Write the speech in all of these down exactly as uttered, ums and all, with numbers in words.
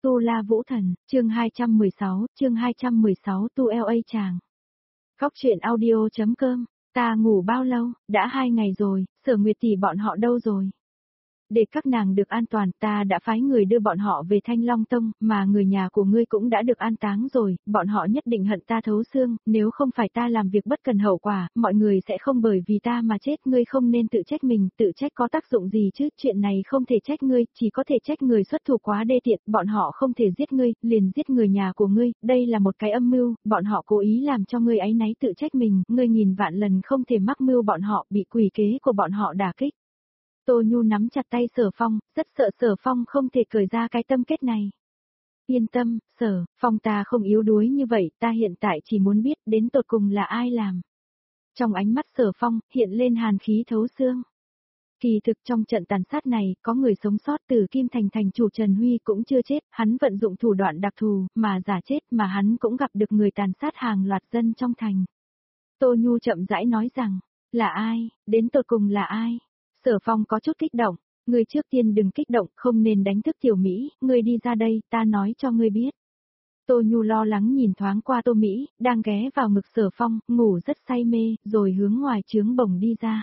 Tu La Vũ Thần, chương hai trăm mười sáu, chương hai trăm mười sáu Tu lờ a chàng. Góc truyện audio chấm com, ta ngủ bao lâu, đã hai ngày rồi, Sở Nguyệt tỷ bọn họ đâu rồi? Để các nàng được an toàn, ta đã phái người đưa bọn họ về Thanh Long Tông, mà người nhà của ngươi cũng đã được an táng rồi, bọn họ nhất định hận ta thấu xương, nếu không phải ta làm việc bất cần hậu quả, mọi người sẽ không bởi vì ta mà chết, ngươi không nên tự trách mình, tự trách có tác dụng gì chứ, chuyện này không thể trách ngươi, chỉ có thể trách người xuất thủ quá đê tiện, bọn họ không thể giết ngươi, liền giết người nhà của ngươi, đây là một cái âm mưu, bọn họ cố ý làm cho ngươi áy náy tự trách mình, ngươi nghìn vạn lần không thể mắc mưu bọn họ, bị quỷ kế của bọn họ đả kích. Tô Nhu nắm chặt tay Sở Phong, rất sợ Sở Phong không thể cởi ra cái tâm kết này. Yên tâm, Sở Phong, ta không yếu đuối như vậy, ta hiện tại chỉ muốn biết đến tột cùng là ai làm. Trong ánh mắt Sở Phong, hiện lên hàn khí thấu xương. Kỳ thực trong trận tàn sát này, có người sống sót, từ Kim Thành thành chủ Trần Huy cũng chưa chết, hắn vận dụng thủ đoạn đặc thù, mà giả chết mà hắn cũng gặp được người tàn sát hàng loạt dân trong thành. Tô Nhu chậm rãi nói rằng, là ai, đến tột cùng là ai? Sở Phong có chút kích động, ngươi trước tiên đừng kích động, không nên đánh thức Tiểu Mỹ, ngươi đi ra đây, ta nói cho ngươi biết. Tô Nhu lo lắng nhìn thoáng qua Tô Mỹ, đang ghé vào ngực Sở Phong, ngủ rất say mê, rồi hướng ngoài trướng bồng đi ra.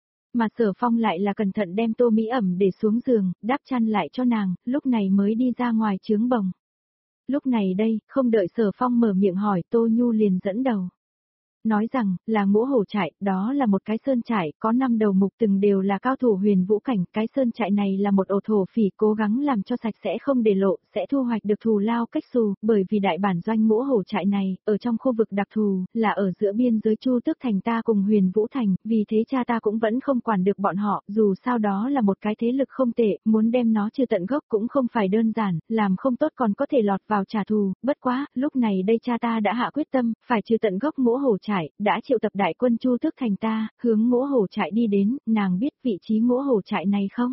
Mà Sở Phong lại là cẩn thận đem Tô Mỹ ẩm để xuống giường, đắp chăn lại cho nàng, lúc này mới đi ra ngoài trướng bồng. Lúc này đây, không đợi Sở Phong mở miệng hỏi, Tô Nhu liền dẫn đầu. Nói rằng, là Ngũ Hổ trại, đó là một cái sơn trại, có năm đầu mục từng đều là cao thủ huyền vũ cảnh, cái sơn trại này là một ổ thổ phỉ cố gắng làm cho sạch sẽ không để lộ, sẽ thu hoạch được thù lao cách xù, bởi vì đại bản doanh Ngũ Hổ trại này, ở trong khu vực đặc thù, là ở giữa biên giới Chu Tước thành ta cùng huyền vũ thành, vì thế cha ta cũng vẫn không quản được bọn họ, dù sao đó là một cái thế lực không tệ, muốn đem nó trừ tận gốc cũng không phải đơn giản, làm không tốt còn có thể lọt vào trả thù, bất quá, lúc này đây cha ta đã hạ quyết tâm, phải trừ tận gốc Ngũ Hổ trại, đã triệu tập đại quân Chu Tước thành ta, hướng Ngũ Hổ trại đi đến, nàng biết vị trí Ngũ Hổ trại này không?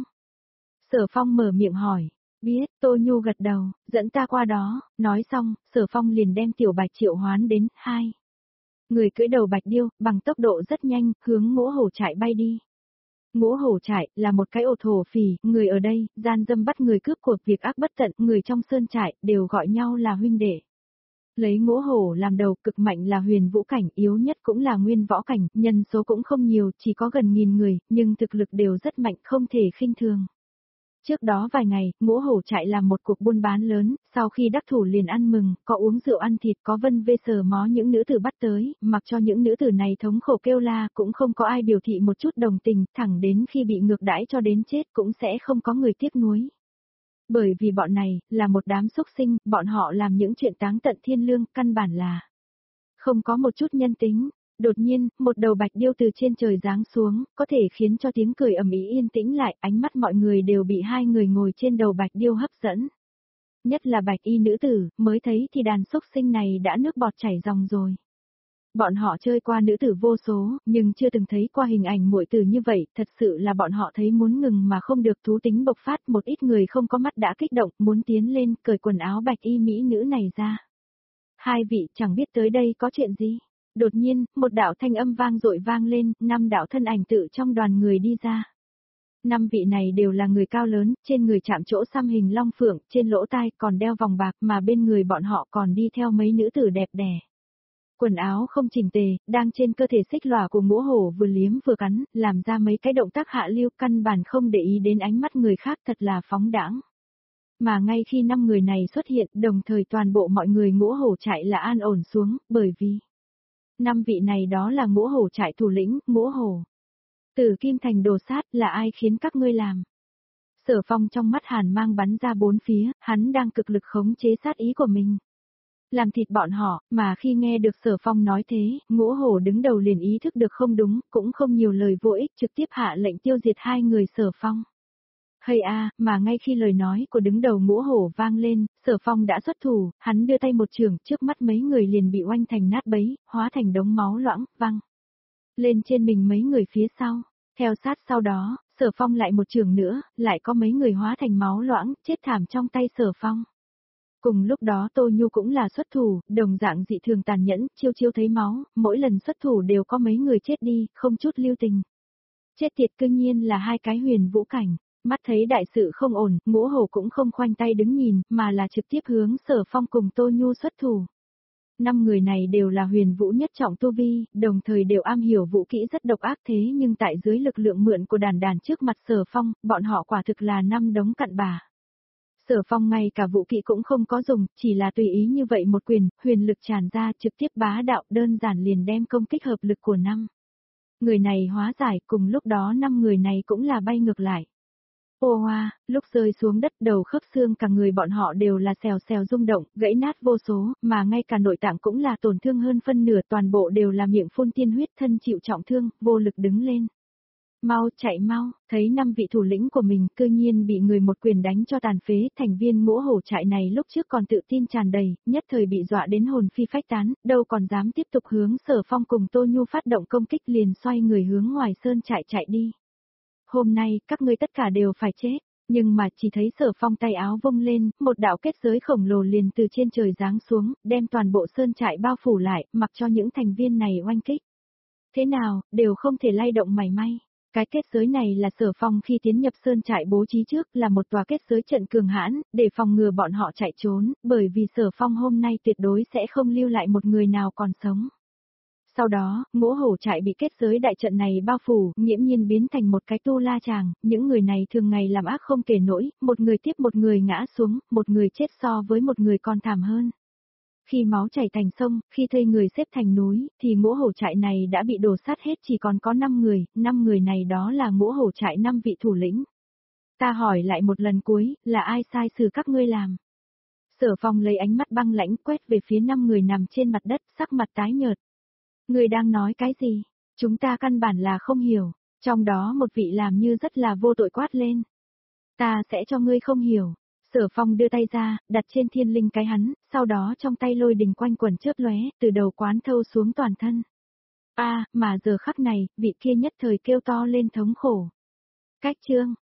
Sở Phong mở miệng hỏi, biết, Tô Nhu gật đầu, dẫn ta qua đó, nói xong, Sở Phong liền đem Tiểu Bạch triệu hoán đến, hai. Người cưỡi đầu Bạch Điêu, bằng tốc độ rất nhanh, hướng Ngũ Hổ trại bay đi. Ngũ Hổ trại là một cái ổ thổ phỉ, người ở đây, gian dâm bắt người cướp cuộc việc ác bất tận, người trong sơn trại, đều gọi nhau là huynh đệ. Lấy Ngũ Hổ làm đầu, cực mạnh là huyền vũ cảnh, yếu nhất cũng là nguyên võ cảnh, nhân số cũng không nhiều, chỉ có gần nghìn người, nhưng thực lực đều rất mạnh, không thể khinh thường. Trước đó vài ngày, Ngũ Hổ trại làm một cuộc buôn bán lớn, sau khi đắc thủ liền ăn mừng, có uống rượu ăn thịt, có vân vê sờ mó những nữ tử bắt tới, mặc cho những nữ tử này thống khổ kêu la, cũng không có ai biểu thị một chút đồng tình, thẳng đến khi bị ngược đãi cho đến chết cũng sẽ không có người tiếc nuối. Bởi vì bọn này, là một đám xúc sinh, bọn họ làm những chuyện táng tận thiên lương, căn bản là không có một chút nhân tính. Đột nhiên, một đầu Bạch Điêu từ trên trời giáng xuống, có thể khiến cho tiếng cười ầm ĩ yên tĩnh lại, ánh mắt mọi người đều bị hai người ngồi trên đầu Bạch Điêu hấp dẫn. Nhất là Bạch Y nữ tử, mới thấy thì đàn xúc sinh này đã nước bọt chảy ròng rồi. Bọn họ chơi qua nữ tử vô số, nhưng chưa từng thấy qua hình ảnh muội tử như vậy, thật sự là bọn họ thấy muốn ngừng mà không được, thú tính bộc phát, một ít người không có mắt đã kích động, muốn tiến lên, cởi quần áo Bạch Y mỹ nữ này ra. Hai vị chẳng biết tới đây có chuyện gì. Đột nhiên, một đạo thanh âm vang dội vang lên, năm đạo thân ảnh tự trong đoàn người đi ra. Năm vị này đều là người cao lớn, trên người chạm chỗ xăm hình long phượng, trên lỗ tai còn đeo vòng bạc, mà bên người bọn họ còn đi theo mấy nữ tử đẹp đẽ. Quần áo không chỉnh tề, đang trên cơ thể xích lòa của Ngũ Hổ vừa liếm vừa cắn, làm ra mấy cái động tác hạ lưu, căn bản không để ý đến ánh mắt người khác, thật là phóng đãng. Mà ngay khi năm người này xuất hiện, đồng thời toàn bộ mọi người Ngũ Hổ trại là an ổn xuống, bởi vì năm vị này đó là Ngũ Hổ trại thủ lĩnh, Ngũ Hổ. Từ Kim Thành đồ sát, là ai khiến các ngươi làm? Sở Phong trong mắt hàn mang bắn ra bốn phía, hắn đang cực lực khống chế sát ý của mình. Làm thịt bọn họ, mà khi nghe được Sở Phong nói thế, Ngũ Hổ đứng đầu liền ý thức được không đúng, cũng không nhiều lời vô ích, trực tiếp hạ lệnh tiêu diệt hai người Sở Phong. Hay a, mà ngay khi lời nói của đứng đầu Ngũ Hổ vang lên, Sở Phong đã xuất thủ, hắn đưa tay một chưởng, trước mắt mấy người liền bị oanh thành nát bấy, hóa thành đống máu loãng, văng lên trên mình mấy người phía sau. Theo sát sau đó, Sở Phong lại một chưởng nữa, lại có mấy người hóa thành máu loãng, chết thảm trong tay Sở Phong. Cùng lúc đó Tô Nhu cũng là xuất thủ, đồng dạng dị thường tàn nhẫn, chiêu chiêu thấy máu, mỗi lần xuất thủ đều có mấy người chết đi, không chút lưu tình. Chết tiệt cương nhiên là hai cái huyền vũ cảnh. Mắt thấy đại sự không ổn, Ngũ Hổ cũng không khoanh tay đứng nhìn, mà là trực tiếp hướng Sở Phong cùng Tô Nhu xuất thủ. Năm người này đều là huyền vũ nhất trọng tu vi, đồng thời đều am hiểu vũ kỹ rất độc ác thế nhưng tại dưới lực lượng mượn của đàn đàn trước mặt Sở Phong, bọn họ quả thực là năm đống cặn bã. Sở Phong ngay cả vũ kỹ cũng không có dùng, chỉ là tùy ý như vậy một quyền, huyền lực tràn ra trực tiếp bá đạo đơn giản liền đem công kích hợp lực của năm người này hóa giải, cùng lúc đó năm người này cũng là bay ngược lại. Ô hoa, lúc rơi xuống đất đầu khớp xương cả người bọn họ đều là xèo xèo rung động, gãy nát vô số, mà ngay cả nội tạng cũng là tổn thương hơn phân nửa, toàn bộ đều là miệng phun tiên huyết, thân chịu trọng thương, vô lực đứng lên. Mau chạy mau, thấy năm vị thủ lĩnh của mình cư nhiên bị người một quyền đánh cho tàn phế, thành viên Ngũ Hổ trại này lúc trước còn tự tin tràn đầy, nhất thời bị dọa đến hồn phi phách tán, đâu còn dám tiếp tục hướng Sở Phong cùng Tô Nhu phát động công kích, liền xoay người hướng ngoài sơn trại chạy đi. Hôm nay, các ngươi tất cả đều phải chết, nhưng mà chỉ thấy Sở Phong tay áo vung lên, một đạo kết giới khổng lồ liền từ trên trời giáng xuống, đem toàn bộ sơn trại bao phủ lại, mặc cho những thành viên này oanh kích. Thế nào, đều không thể lay động mảy may. Cái kết giới này là Sở Phong khi tiến nhập sơn trại bố trí trước, là một tòa kết giới trận cường hãn, để phòng ngừa bọn họ chạy trốn, bởi vì Sở Phong hôm nay tuyệt đối sẽ không lưu lại một người nào còn sống. Sau đó, Ngũ Hổ trại bị kết giới đại trận này bao phủ, nghiễm nhiên biến thành một cái tu la chàng, những người này thường ngày làm ác không kể nổi, một người tiếp một người ngã xuống, một người chết so với một người còn thảm hơn. Khi máu chảy thành sông, khi thây người xếp thành núi, thì Ngũ Hổ trại này đã bị đổ sát hết, chỉ còn có năm người, năm người này đó là Ngũ Hổ trại năm vị thủ lĩnh. Ta hỏi lại một lần cuối, là ai sai xử các ngươi làm? Sở Phong lấy ánh mắt băng lãnh quét về phía năm người nằm trên mặt đất, sắc mặt tái nhợt. Ngươi đang nói cái gì? Chúng ta căn bản là không hiểu, trong đó một vị làm như rất là vô tội quát lên. Ta sẽ cho ngươi không hiểu. Sở Phong đưa tay ra, đặt trên thiên linh cái hắn, sau đó trong tay lôi đình quanh quần chớp lóe, từ đầu quán thâu xuống toàn thân. A, à, mà giờ khắc này, vị kia nhất thời kêu to lên thống khổ. Cách chương